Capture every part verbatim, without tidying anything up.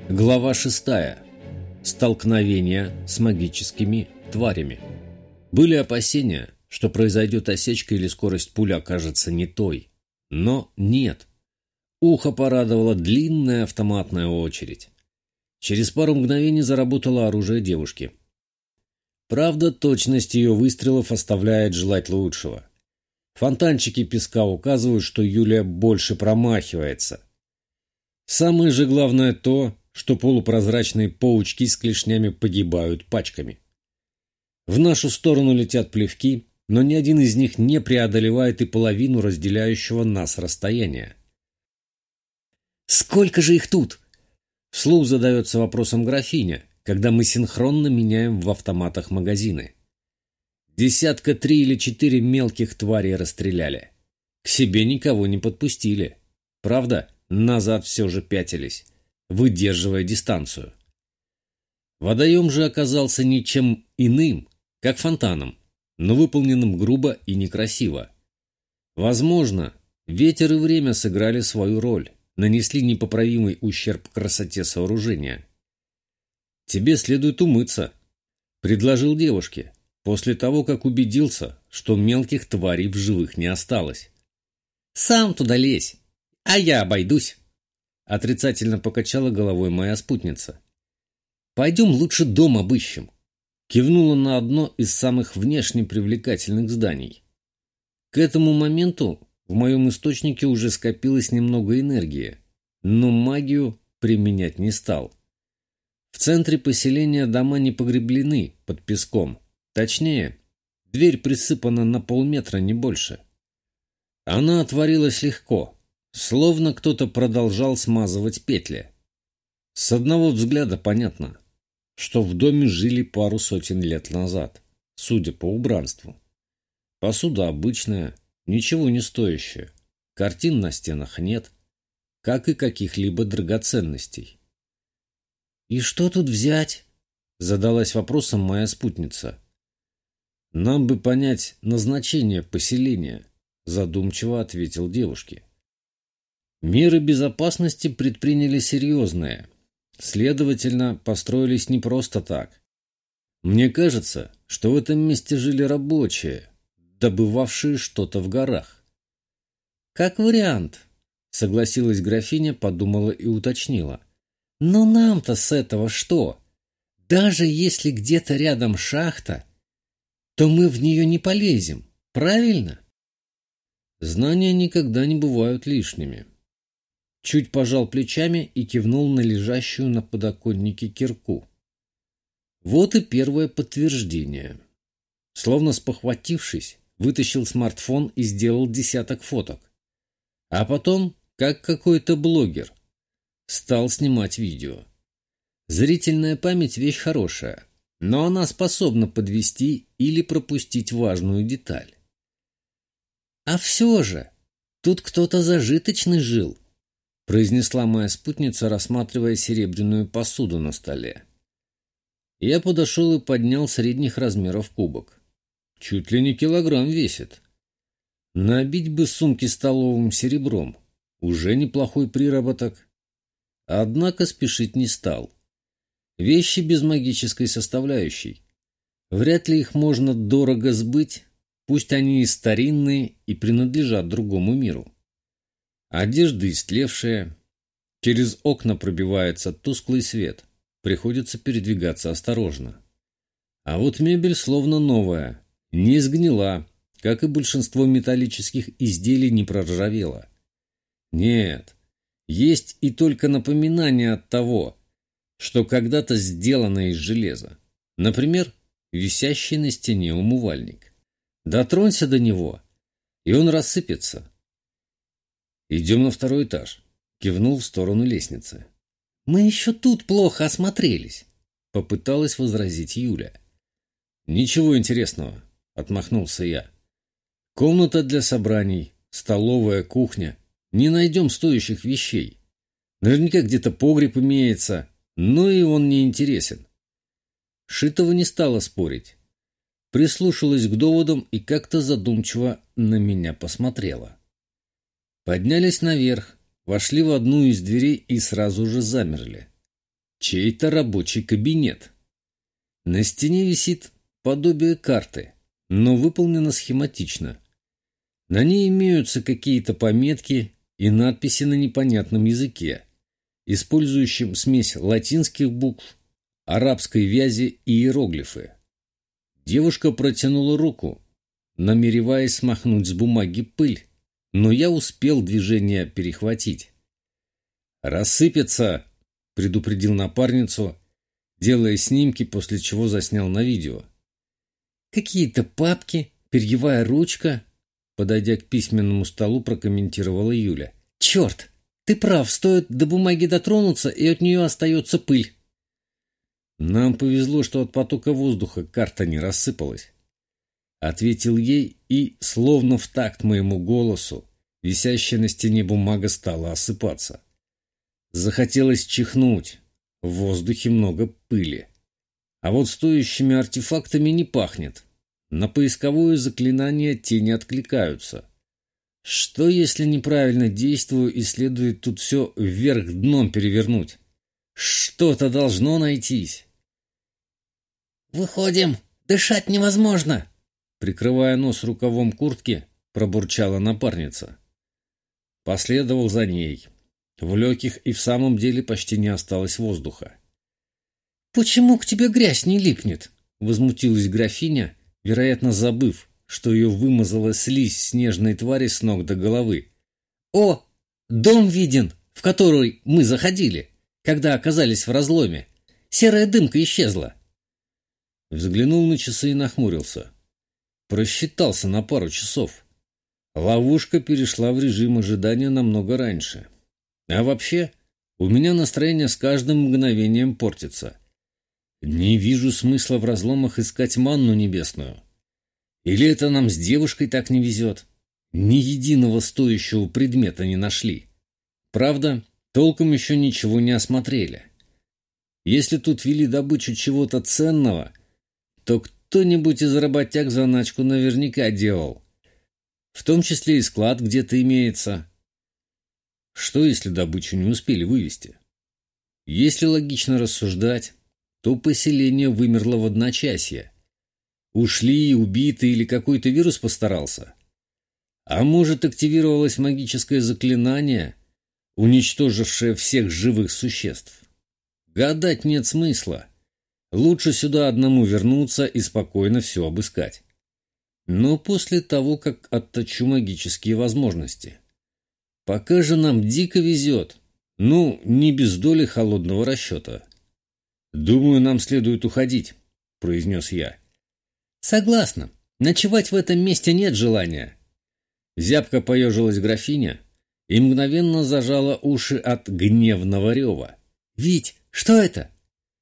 Глава шестая. Столкновение с магическими тварями. Были опасения, что произойдет осечка или скорость пули окажется не той. Но нет. Ухо порадовала длинная автоматная очередь. Через пару мгновений заработало оружие девушки. Правда, точность ее выстрелов оставляет желать лучшего. Фонтанчики песка указывают, что Юлия больше промахивается. Самое же главное то, что полупрозрачные паучки с клешнями погибают пачками. В нашу сторону летят плевки, но ни один из них не преодолевает и половину разделяющего нас расстояния. «Сколько же их тут?» Вслух задается вопросом графиня, когда мы синхронно меняем в автоматах магазины. Десятка три или четыре мелких тварей расстреляли. К себе никого не подпустили. Правда, назад все же пятились, выдерживая дистанцию. Водоем же оказался ничем иным, как фонтаном, но выполненным грубо и некрасиво. Возможно, ветер и время сыграли свою роль, нанесли непоправимый ущерб красоте сооружения. «Тебе следует умыться», — предложил девушке, после того, как убедился, что мелких тварей в живых не осталось. «Сам туда лезь, а я обойдусь», — отрицательно покачала головой моя спутница. «Пойдем лучше дом обыщем», — кивнула на одно из самых внешне привлекательных зданий. К этому моменту в моем источнике уже скопилось немного энергии, но магию применять не стал. В центре поселения дома не погреблены под песком. Точнее, дверь присыпана на полметра, не больше. Она отворилась легко, словно кто-то продолжал смазывать петли. С одного взгляда понятно, что в доме жили пару сотен лет назад, судя по убранству. Посуда обычная, ничего не стоящая, картин на стенах нет, как и каких-либо драгоценностей. «И что тут взять?» — задалась вопросом моя спутница. «Нам бы понять назначение поселения», — задумчиво ответил девушке. Меры безопасности предприняли серьезные, следовательно, построились не просто так. Мне кажется, что в этом месте жили рабочие, добывавшие что-то в горах. «Как вариант», — согласилась графиня, подумала и уточнила. «Но нам-то с этого что? Даже если где-то рядом шахта, то мы в нее не полезем, правильно?» Знания никогда не бывают лишними. Чуть пожал плечами и кивнул на лежащую на подоконнике кирку. Вот и первое подтверждение. Словно спохватившись, вытащил смартфон и сделал десяток фоток. А потом, как какой-то блогер, стал снимать видео. Зрительная память — вещь хорошая, но она способна подвести или пропустить важную деталь. «А все же, тут кто-то зажиточный жил», — произнесла моя спутница, рассматривая серебряную посуду на столе. Я подошел и поднял средних размеров кубок. Чуть ли не килограмм весит. Набить бы сумки столовым серебром. Уже неплохой приработок. Однако спешить не стал. Вещи без магической составляющей. Вряд ли их можно дорого сбыть, пусть они и старинные и принадлежат другому миру. Одежда истлевшая. Через окна пробивается тусклый свет. Приходится передвигаться осторожно. А вот мебель словно новая. Не сгнила, как и большинство металлических изделий не проржавела. Нет, есть и только напоминание от того, что когда-то сделано из железа. Например, висящий на стене умывальник. Дотронься до него, и он рассыпется. «Идем на второй этаж», — кивнул в сторону лестницы. «Мы еще тут плохо осмотрелись», — попыталась возразить Юля. «Ничего интересного», — отмахнулся я. «Комната для собраний, столовая, кухня. Не найдем стоящих вещей. Наверняка где-то погреб имеется, но и он не интересен». Шитова не стала спорить. Прислушалась к доводам и как-то задумчиво на меня посмотрела. Поднялись наверх, вошли в одну из дверей и сразу же замерли. чей-то рабочий кабинет. На стене висит подобие карты, но выполнена схематично. На ней имеются какие-то пометки и надписи на непонятном языке, использующем смесь латинских букв, арабской вязи и иероглифы. Девушка протянула руку, намереваясь смахнуть с бумаги пыль, но я успел движение перехватить. «Рассыпется!» — предупредил напарницу, делая снимки, после чего заснял на видео. «Какие-то папки, перьевая ручка», — подойдя к письменному столу, прокомментировала Юля. «Черт! Ты прав, стоит до бумаги дотронуться, и от нее остается пыль». «Нам повезло, что от потока воздуха карта не рассыпалась», — ответил ей, и, словно в такт моему голосу, висящая на стене бумага стала осыпаться. Захотелось чихнуть. В воздухе много пыли. А вот стоящими артефактами не пахнет. На поисковое заклинание те не откликаются. Что, если неправильно действую и следует тут все вверх дном перевернуть? Что-то должно найтись. «Выходим! Дышать невозможно!» Прикрывая нос рукавом куртки, пробурчала напарница. Последовал за ней. В легких и в самом деле почти не осталось воздуха. «Почему к тебе грязь не липнет?» — возмутилась графиня, вероятно, забыв, что ее вымазала слизь снежной твари с ног до головы. «О, дом виден, в который мы заходили, когда оказались в разломе. Серая дымка исчезла». Взглянул на часы и нахмурился. Просчитался на пару часов. Ловушка перешла в режим ожидания намного раньше. А вообще, у меня настроение с каждым мгновением портится. Не вижу смысла в разломах искать манну небесную. Или это нам с девушкой так не везет? Ни единого стоящего предмета не нашли. Правда, толком еще ничего не осмотрели. Если тут вели добычу чего-то ценного, то кто-нибудь из работяг заначку наверняка делал. В том числе и склад где-то имеется. Что, если добычу не успели вывести? Если логично рассуждать, то поселение вымерло в одночасье. Ушли, убиты или какой-то вирус постарался. А может, активировалось магическое заклинание, уничтожившее всех живых существ? Гадать нет смысла. Лучше сюда одному вернуться и спокойно все обыскать. Но после того, как отточу магические возможности. Пока же нам дико везет. Ну, не без доли холодного расчета. «Думаю, нам следует уходить», — произнес я. «Согласна. Ночевать в этом месте нет желания». Зябко поежилась графиня и мгновенно зажала уши от гневного рева. «Вить, что это?»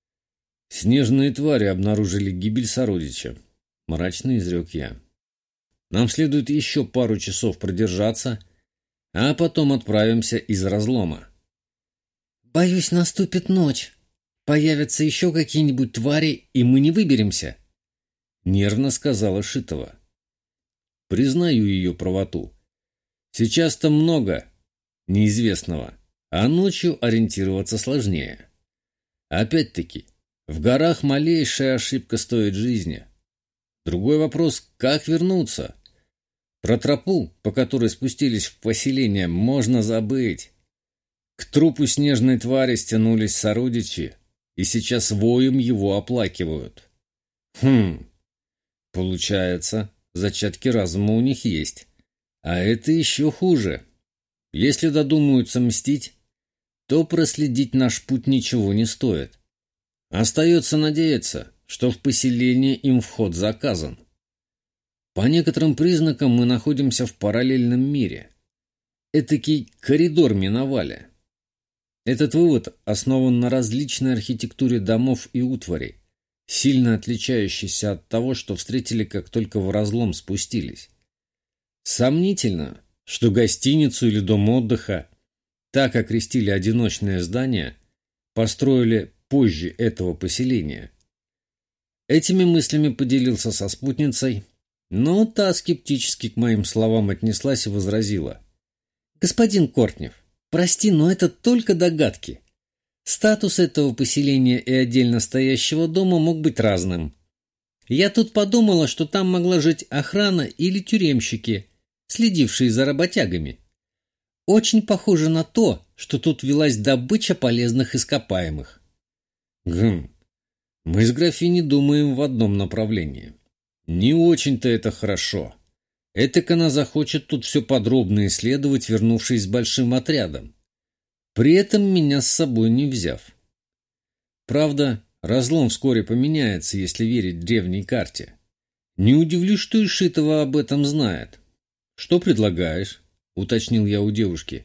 «Снежные твари обнаружили гибель сородича», — мрачно изрек я. «Нам следует еще пару часов продержаться, а потом отправимся из разлома». «Боюсь, наступит ночь. Появятся еще какие-нибудь твари, и мы не выберемся», — нервно сказала Шитова. Признаю ее правоту. Сейчас-то много неизвестного, а ночью ориентироваться сложнее. Опять-таки, в горах малейшая ошибка стоит жизни. Другой вопрос — как вернуться? Про тропу, по которой спустились в поселение, можно забыть. К трупу снежной твари стянулись сородичи, и сейчас воем его оплакивают. Хм, получается, зачатки разума у них есть. А это еще хуже. Если додумаются мстить, то проследить наш путь ничего не стоит. Остается надеяться, что в поселение им вход заказан. По некоторым признакам мы находимся в параллельном мире. Этакий коридор миновали. Этот вывод основан на различной архитектуре домов и утварей, сильно отличающейся от того, что встретили, как только в разлом спустились. Сомнительно, что гостиницу или дом отдыха, так окрестили одиночное здание, построили позже этого поселения. Этими мыслями поделился со спутницей, но та скептически к моим словам отнеслась и возразила. «Господин Кортнев, прости, но это только догадки. Статус этого поселения и отдельно стоящего дома мог быть разным. Я тут подумала, что там могла жить охрана или тюремщики, следившие за работягами. Очень похоже на то, что тут велась добыча полезных ископаемых. Гм, мы с графиней думаем в одном направлении. Не очень-то это хорошо. Этак она захочет тут все подробно исследовать, вернувшись с большим отрядом, при этом меня с собой не взяв. Правда, разлом вскоре поменяется, если верить древней карте. Не удивлюсь, что Ишитова об этом знает. Что предлагаешь? Уточнил я у девушки.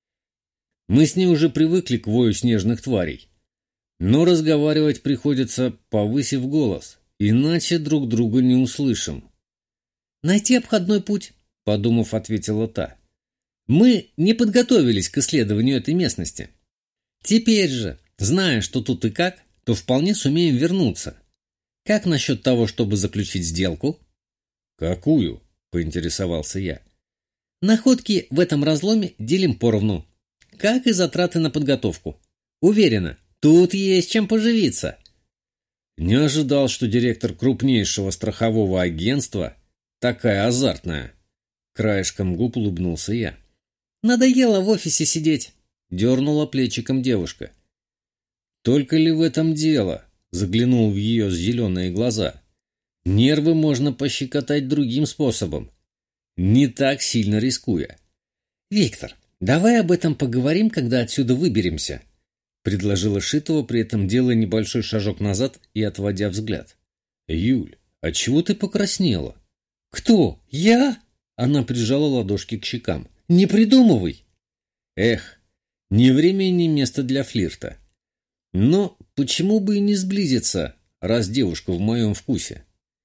Мы с ней уже привыкли к вою снежных тварей. Но разговаривать приходится, повысив голос, иначе друг друга не услышим. «Найти обходной путь», — подумав, ответила та. «Мы не подготовились к исследованию этой местности. Теперь же, зная, что тут и как, то вполне сумеем вернуться. Как насчет того, чтобы заключить сделку?» «Какую?» — поинтересовался я. «Находки в этом разломе делим поровну, как и затраты на подготовку. Уверена, тут есть чем поживиться». Не ожидал, что директор крупнейшего страхового агентства такая азартная. Краешком губ улыбнулся я. «Надоело в офисе сидеть», — дернула плечиком девушка. «Только ли в этом дело?» — заглянул в ее зеленые глаза. «Нервы можно пощекотать другим способом, не так сильно рискуя». «Виктор, давай об этом поговорим, когда отсюда выберемся», — предложила Шитова, при этом делая небольшой шажок назад и отводя взгляд. «Юль, отчего ты покраснела?» «Кто? Я?» — она прижала ладошки к щекам. «Не придумывай!» «Эх, не время и не место для флирта. Но почему бы и не сблизиться, раз девушка в моем вкусе?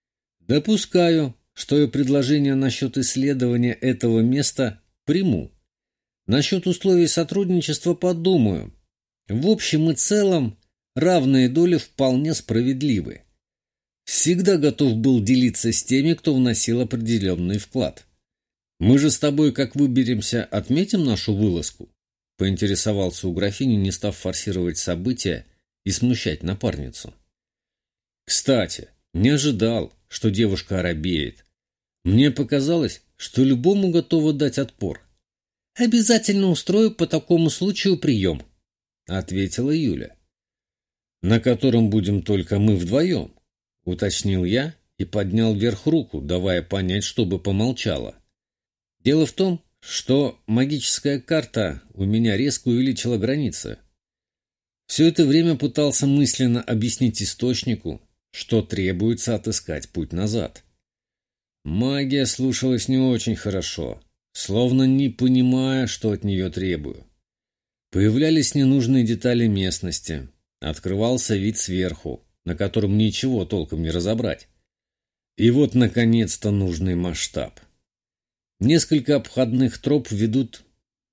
Допускаю, что и предложение насчет исследования этого места приму. Насчет условий сотрудничества подумаю. В общем и целом, равные доли вполне справедливы. Всегда готов был делиться с теми, кто вносил определенный вклад. Мы же с тобой, как выберемся, отметим нашу вылазку?» — поинтересовался у графини, не став форсировать события и смущать напарницу. Кстати, не ожидал, что девушка оробеет. Мне показалось, что любому готова дать отпор. «Обязательно устрою по такому случаю прием», — ответила Юля. «На котором будем только мы вдвоем», — уточнил я и поднял вверх руку, давая понять, чтобы помолчала. Дело в том, что магическая карта у меня резко увеличила границы. Все это время пытался мысленно объяснить источнику, что требуется отыскать путь назад. Магия слушалась не очень хорошо, словно не понимая, что от нее требую. Появлялись ненужные детали местности, открывался вид сверху, на котором ничего толком не разобрать. И вот, наконец-то, нужный масштаб. Несколько обходных троп ведут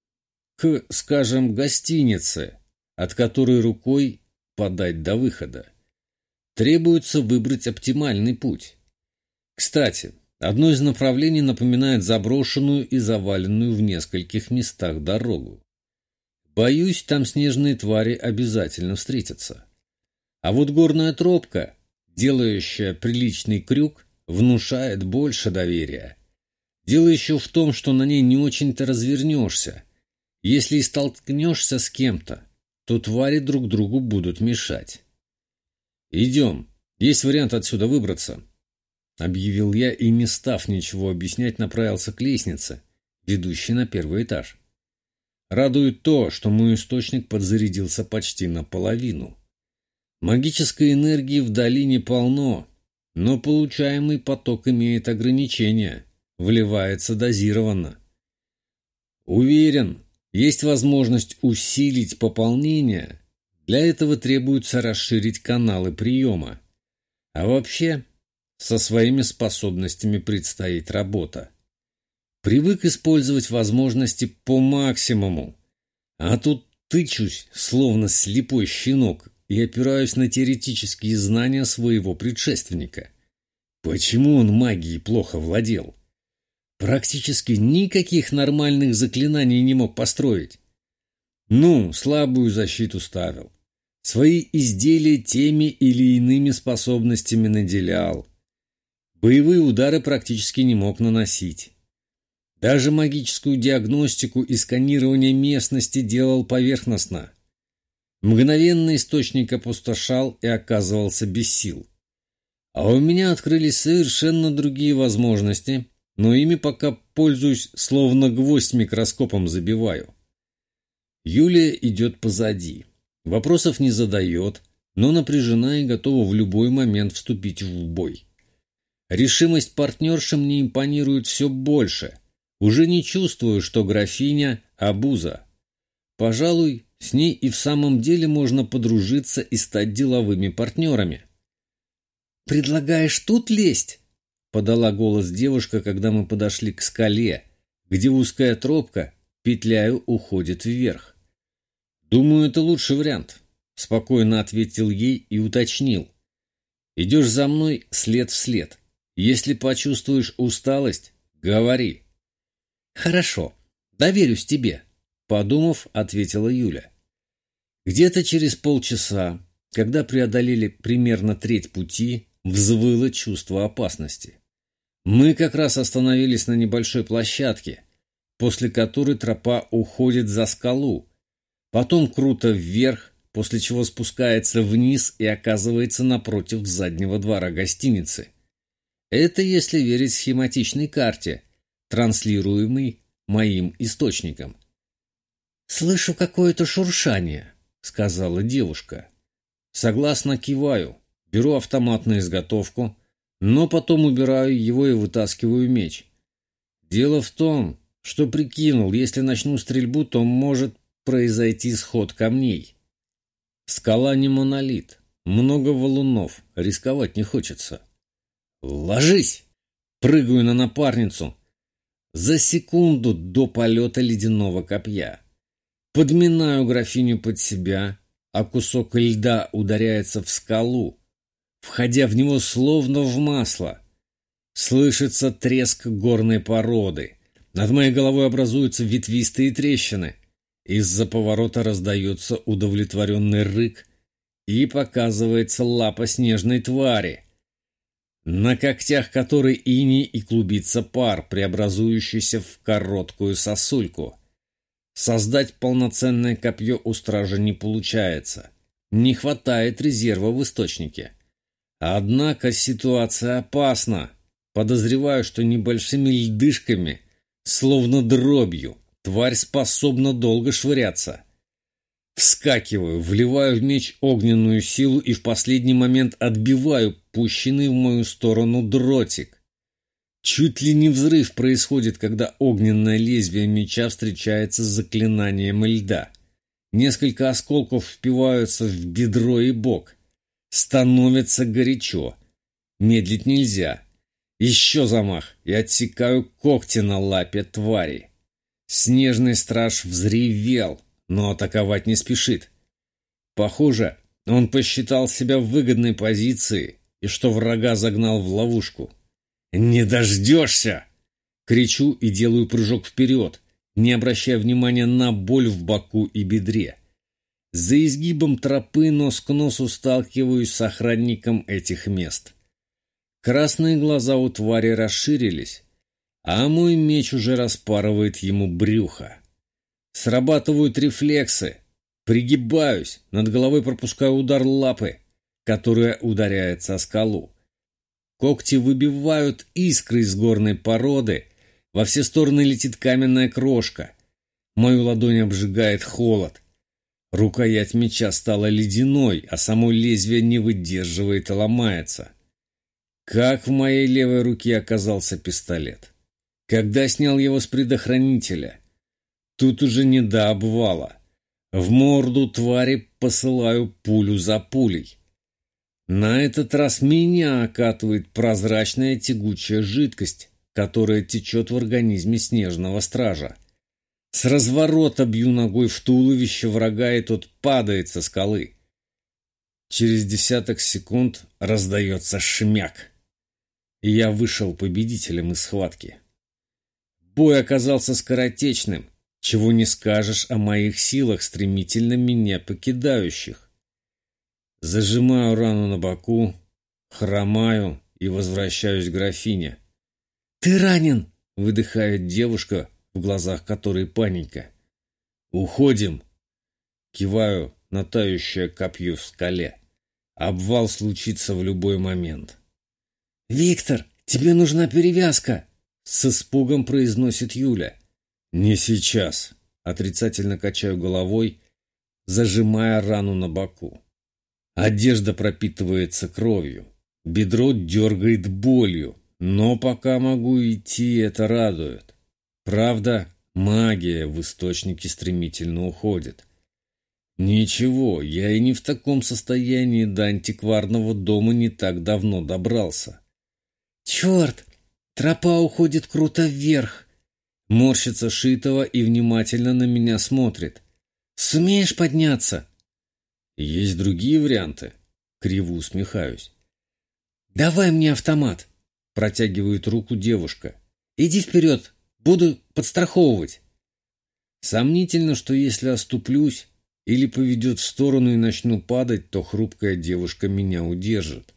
к, скажем, гостинице, от которой рукой подать до выхода. Требуется выбрать оптимальный путь. Кстати, одно из направлений напоминает заброшенную и заваленную в нескольких местах дорогу. Боюсь, там снежные твари обязательно встретятся. А вот горная тропка, делающая приличный крюк, внушает больше доверия. Дело еще в том, что на ней не очень-то развернешься. Если и столкнешься с кем-то, то твари друг другу будут мешать. «Идем, есть вариант отсюда выбраться», — объявил я и, не став ничего объяснять, направился к лестнице, ведущей на первый этаж. Радует то, что мой источник подзарядился почти наполовину. Магической энергии в долине полно, но получаемый поток имеет ограничения, вливается дозированно. Уверен, есть возможность усилить пополнение. Для этого требуется расширить каналы приема. А вообще, со своими способностями предстоит работа. Привык использовать возможности по максимуму, а тут тычусь, словно слепой щенок, и опираюсь на теоретические знания своего предшественника. Почему он магией плохо владел? Практически никаких нормальных заклинаний не мог построить. Ну, слабую защиту ставил. свои изделия теми или иными способностями наделял. Боевые удары практически не мог наносить. Даже магическую диагностику и сканирование местности делал поверхностно. Мгновенно источник опустошал и оказывался без сил. А у меня открылись совершенно другие возможности, но ими пока пользуюсь, словно гвоздь микроскопом забиваю. Юлия идет позади. Вопросов не задает, но напряжена и готова в любой момент вступить в бой. Решимость партнерши мне импонирует все больше. Уже не чувствую, что графиня – обуза. Пожалуй, с ней и в самом деле можно подружиться и стать деловыми партнерами. «Предлагаешь тут лезть?» — подала голос девушка, когда мы подошли к скале, где узкая тропка, петляю, уходит вверх. «Думаю, это лучший вариант», — спокойно ответил ей и уточнил. «Идешь за мной след в след. Если почувствуешь усталость, говори». «Хорошо, доверюсь тебе», — подумав, ответила Юля. Где-то через полчаса, когда преодолели примерно треть пути, взвыло чувство опасности. Мы как раз остановились на небольшой площадке, после которой тропа уходит за скалу, потом круто вверх, после чего спускается вниз и оказывается напротив заднего двора гостиницы. Это если верить схематичной карте, транслируемой моим источником. «Слышу какое-то шуршание», — сказала девушка. Согласно киваю, беру автомат на изготовку, но потом убираю его и вытаскиваю меч. Дело в том, что прикинул, если начну стрельбу, то может произойти сход камней. Скала не монолит, много валунов, рисковать не хочется. «Ложись!» Прыгаю на напарницу за секунду до полета ледяного копья. Подминаю графиню под себя, а кусок льда ударяется в скалу, входя в него словно в масло. Слышится треск горной породы. Над моей головой образуются ветвистые трещины. Из-за поворота раздается удовлетворенный рык и показывается лапа снежной твари, на когтях которой иней и клубится пар, преобразующийся в короткую сосульку. Создать полноценное копье у стража не получается. Не хватает резерва в источнике. Однако ситуация опасна. Подозреваю, что небольшими льдышками, словно дробью, тварь способна долго швыряться. Вскакиваю, вливаю в меч огненную силу и в последний момент отбиваю пущенный в мою сторону дротик. Чуть ли не взрыв происходит, когда огненное лезвие меча встречается с заклинанием льда. Несколько осколков впиваются в бедро и бок. Становится горячо. Медлить нельзя. Еще замах, и отсекаю когти на лапе твари. Снежный страж взревел, но атаковать не спешит. Похоже, он посчитал себя в выгодной позиции и что врага загнал в ловушку. «Не дождешься!» Кричу и делаю прыжок вперед, не обращая внимания на боль в боку и бедре. За изгибом тропы нос к носу сталкиваюсь с охранником этих мест. Красные глаза у твари расширились, а мой меч уже распарывает ему брюхо. Срабатывают рефлексы. Пригибаюсь, над головой пропускаю удар лапы, которая ударяется о скалу. Когти выбивают искры из горной породы, во все стороны летит каменная крошка. Мою ладонь обжигает холод. Рукоять меча стала ледяной, а само лезвие не выдерживает и ломается. Как в моей левой руке оказался пистолет? Когда снял его с предохранителя? Тут уже не до обвала. В морду твари посылаю пулю за пулей. На этот раз меня окатывает прозрачная тягучая жидкость, которая течет в организме снежного стража. С разворота бью ногой в туловище врага, и тот падает со скалы. Через десяток секунд раздается шмяк, и я вышел победителем из схватки. Бой оказался скоротечным, чего не скажешь о моих силах, стремительно меня покидающих. Зажимаю рану на боку, хромаю и возвращаюсь к графине. «Ты ранен!» — выдыхает девушка, в глазах которой паника. «Уходим!» — киваю на тающее копье в скале. Обвал случится в любой момент. «Виктор, тебе нужна перевязка!» — с испугом произносит Юля. «Не сейчас!» — отрицательно качаю головой, зажимая рану на боку. Одежда пропитывается кровью, бедро дергает болью, но пока могу идти, это радует. Правда, магия в источнике стремительно уходит. Ничего, я и не в таком состоянии до антикварного дома не так давно добрался. «Черт! Тропа уходит круто вверх!» Морщится Шитова и внимательно на меня смотрит. «Сумеешь подняться?» Есть другие варианты. Криво усмехаюсь. «Давай мне автомат!» Протягивает руку девушка. «Иди вперед! Буду подстраховывать!» Сомнительно, что если оступлюсь или поведет в сторону и начну падать, то хрупкая девушка меня удержит.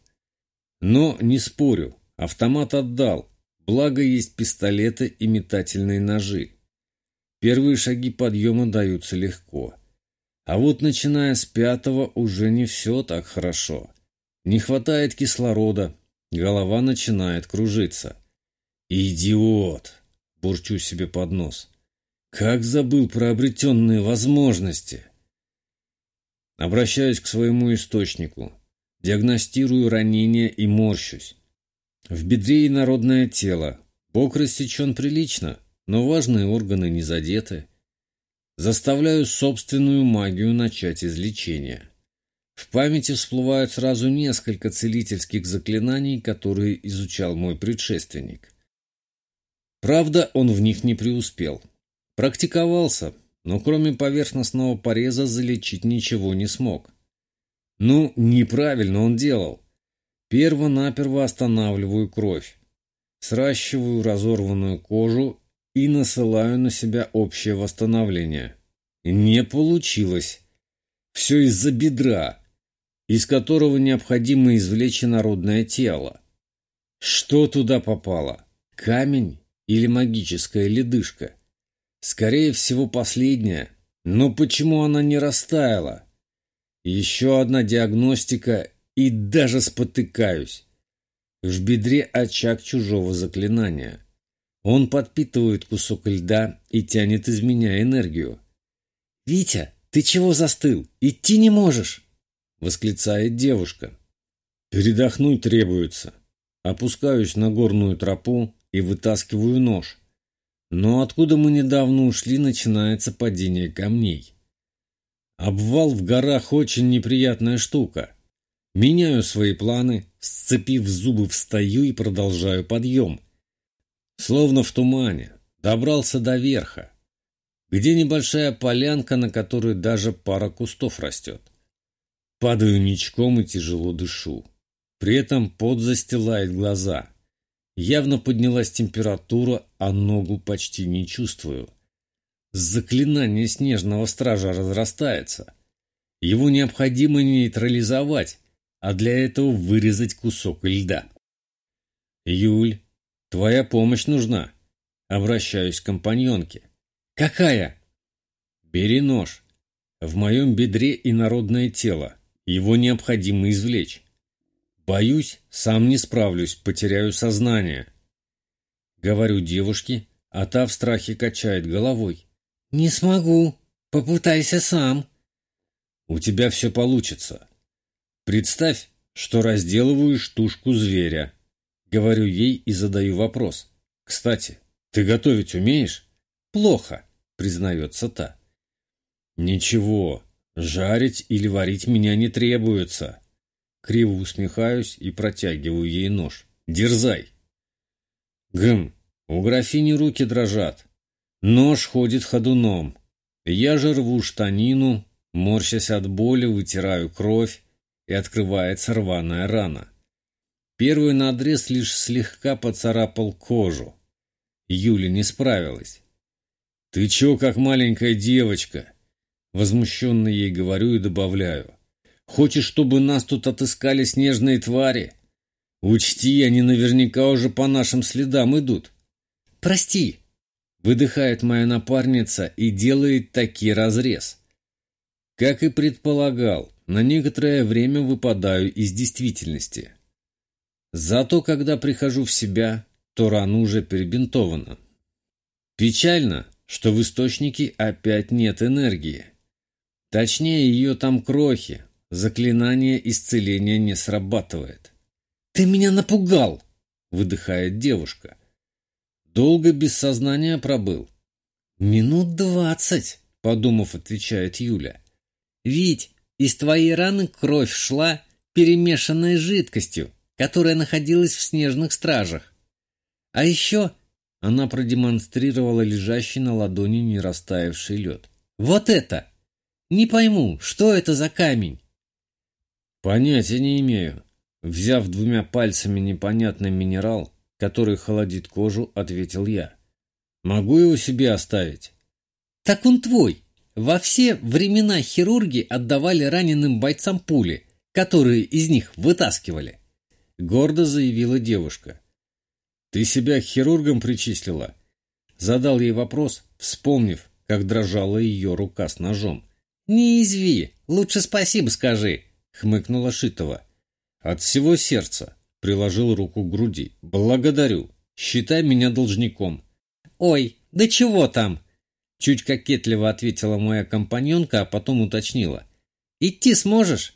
Но не спорю, автомат отдал, благо есть пистолеты и метательные ножи. Первые шаги подъема даются легко. А вот начиная с пятого уже не все так хорошо. Не хватает кислорода, голова начинает кружиться. «Идиот!» – бурчу себе под нос. «Как забыл про обретенные возможности!» Обращаюсь к своему источнику, диагностирую ранение и морщусь. В бедре инородное тело, бок рассечен прилично, но важные органы не задеты. Заставляю собственную магию начать излечение. В памяти всплывают сразу несколько целительских заклинаний, которые изучал мой предшественник. Правда, он в них не преуспел. Практиковался, но кроме поверхностного пореза залечить ничего не смог. Ну, неправильно он делал. Перво-наперво останавливаю кровь, сращиваю разорванную кожу и насылаю на себя общее восстановление. Не получилось. Все из-за бедра, из которого необходимо извлечь инородное тело. Что туда попало? Камень или магическая ледышка? Скорее всего, последняя. Но почему она не растаяла? Еще одна диагностика, и даже спотыкаюсь. В бедре очаг чужого заклинания. Он подпитывает кусок льда и тянет из меня энергию. «Витя, ты чего застыл? Идти не можешь!» — восклицает девушка. «Передохнуть требуется». Опускаюсь на горную тропу и вытаскиваю нож. Но откуда мы недавно ушли, начинается падение камней. Обвал в горах очень неприятная штука. Меняю свои планы, сцепив зубы, встаю и продолжаю подъем. Словно в тумане, добрался до верха, где небольшая полянка, на которой даже пара кустов растет. Падаю ничком и тяжело дышу. При этом пот застилает глаза. Явно поднялась температура, а ногу почти не чувствую. Заклинание снежного стража разрастается. Его необходимо нейтрализовать, а для этого вырезать кусок льда. «Юль, твоя помощь нужна». Обращаюсь к компаньонке. «Какая?» «Бери нож. В моем бедре инородное тело. Его необходимо извлечь. Боюсь, сам не справлюсь, потеряю сознание». Говорю девушке, а та в страхе качает головой. «Не смогу. Попытайся сам». «У тебя все получится. Представь, что разделываешь тушку зверя». Говорю ей и задаю вопрос. «Кстати, ты готовить умеешь?» «Плохо», признается та. «Ничего, жарить или варить меня не требуется». Криво усмехаюсь и протягиваю ей нож. «Дерзай!» Гм, у графини руки дрожат. Нож ходит ходуном. Я же рву штанину, морщась от боли, вытираю кровь, и открывается рваная рана. Первый надрез лишь слегка поцарапал кожу. Юля не справилась. «Ты чё, как маленькая девочка?» Возмущенно ей говорю и добавляю. Хочешь, чтобы нас тут отыскали снежные твари? Учти, они наверняка уже по нашим следам идут. Прости, выдыхает моя напарница и делает таки разрез. Как и предполагал, на некоторое время выпадаю из действительности. Зато, когда прихожу в себя, то рана уже перебинтована. Печально, что в источнике опять нет энергии. Точнее, ее там крохи, заклинание исцеления не срабатывает. «Ты меня напугал!» — выдыхает девушка. «Долго без сознания пробыл?» «Минут двадцать», — подумав, отвечает Юля. «Вить, из твоей раны кровь шла, перемешанная с жидкостью, которая находилась в снежных стражах. А еще...» — она продемонстрировала лежащий на ладони не растаявший лед. «Вот это! Не пойму, что это за камень?» «Понятия не имею». Взяв двумя пальцами непонятный минерал, который холодит кожу, ответил я. «Могу его себе оставить?» «Так он твой. Во все времена хирурги отдавали раненым бойцам пули, которые из них вытаскивали», — гордо заявила девушка. «Ты себя к хирургам причислила?» Задал ей вопрос, вспомнив, как дрожала ее рука с ножом. «Не изви, лучше спасибо скажи», — хмыкнула Шитова. «От всего сердца», — приложил руку к груди. «Благодарю. Считай меня должником». «Ой, да чего там?» — чуть кокетливо ответила моя компаньонка, а потом уточнила. «Идти сможешь?»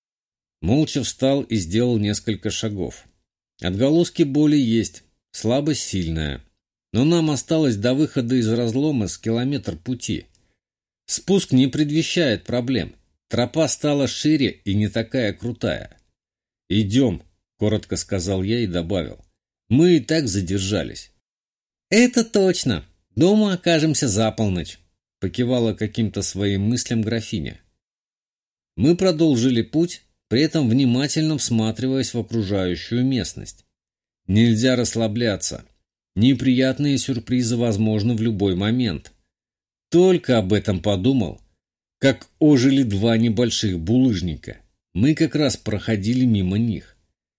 Молча встал и сделал несколько шагов. Отголоски боли есть, слабость сильная. Но нам осталось до выхода из разлома с километр пути. Спуск не предвещает проблем. Тропа стала шире и не такая крутая. «Идем», — коротко сказал я и добавил. «Мы и так задержались». «Это точно. Дома окажемся за полночь», — покивала каким-то своим мыслям графиня. Мы продолжили путь, при этом внимательно всматриваясь в окружающую местность. Нельзя расслабляться. Неприятные сюрпризы возможны в любой момент. Только об этом подумал, как ожили два небольших булыжника. Мы как раз проходили мимо них.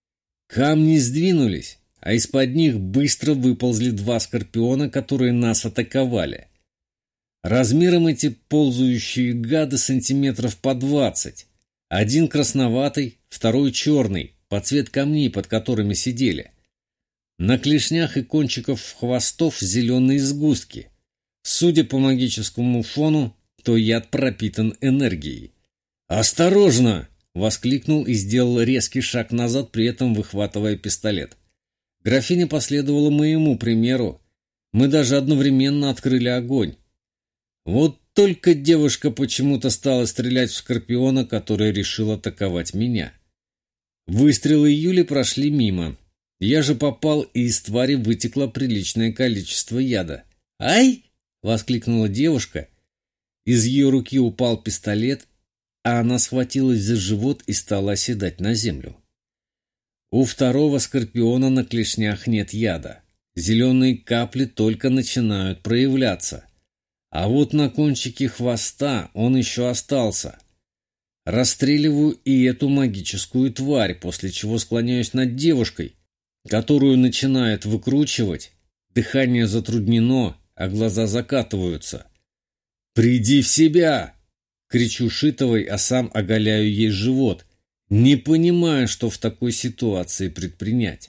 Камни сдвинулись, а из-под них быстро выползли два скорпиона, которые нас атаковали. Размером эти ползающие гады сантиметров по двадцать. Один красноватый, второй черный, под цвет камней, под которыми сидели. На клешнях и кончиках хвостов зеленые сгустки. Судя по магическому фону, то яд пропитан энергией. «Осторожно!» — воскликнул и сделал резкий шаг назад, при этом выхватывая пистолет. Графиня последовала моему примеру. Мы даже одновременно открыли огонь. Вот только девушка почему-то стала стрелять в скорпиона, который решил атаковать меня. Выстрелы Юли прошли мимо. Я же попал, и из твари вытекло приличное количество яда. «Ай!» — воскликнула девушка. Из ее руки упал пистолет, а она схватилась за живот и стала оседать на землю. У второго скорпиона на клешнях нет яда. Зеленые капли только начинают проявляться. А вот на кончике хвоста он еще остался. Расстреливаю и эту магическую тварь, после чего склоняюсь над девушкой, которую начинает выкручивать. Дыхание затруднено, а глаза закатываются. «Приди в себя!» — кричу Шитовой, а сам оголяю ей живот, не понимая, что в такой ситуации предпринять.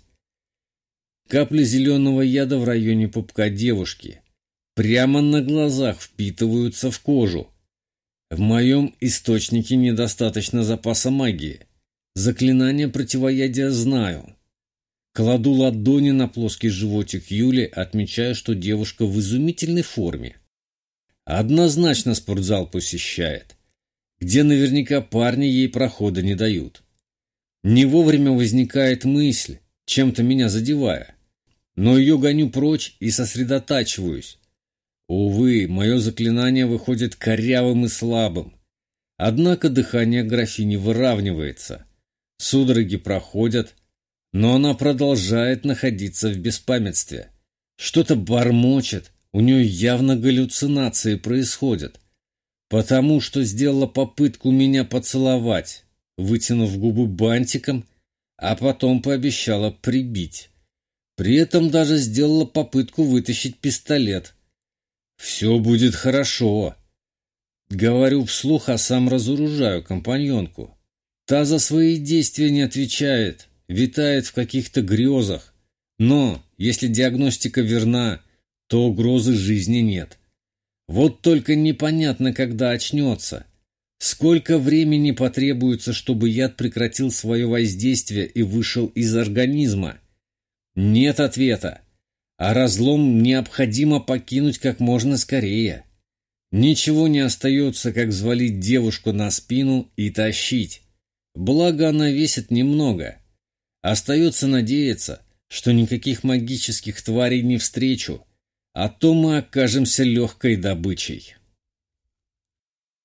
Капли зеленого яда в районе пупка девушки прямо на глазах впитываются в кожу. В моем источнике недостаточно запаса магии. Заклинание противоядия знаю. Кладу ладони на плоский животик Юли, отмечая, что девушка в изумительной форме. Однозначно спортзал посещает, где наверняка парни ей прохода не дают. Не вовремя возникает мысль, чем-то меня задевая, но ее гоню прочь и сосредотачиваюсь. Увы, мое заклинание выходит корявым и слабым. Однако дыхание графини выравнивается. Судороги проходят, но она продолжает находиться в беспамятстве. Что-то бормочет, у нее явно галлюцинации происходят. Потому что сделала попытку меня поцеловать. вытянув губы бантиком, а потом пообещала прибить. При этом даже сделала попытку вытащить пистолет. «Все будет хорошо», — говорю вслух, а сам разоружаю компаньонку. Та за свои действия не отвечает, витает в каких-то грезах. Но, если диагностика верна, то угрозы жизни нет. Вот только непонятно, когда очнется. Сколько времени потребуется, чтобы яд прекратил свое воздействие и вышел из организма? Нет ответа. А разлом необходимо покинуть как можно скорее. Ничего не остается, как взвалить девушку на спину и тащить. Благо она весит немного. Остается надеяться, что никаких магических тварей не встречу, а то мы окажемся легкой добычей.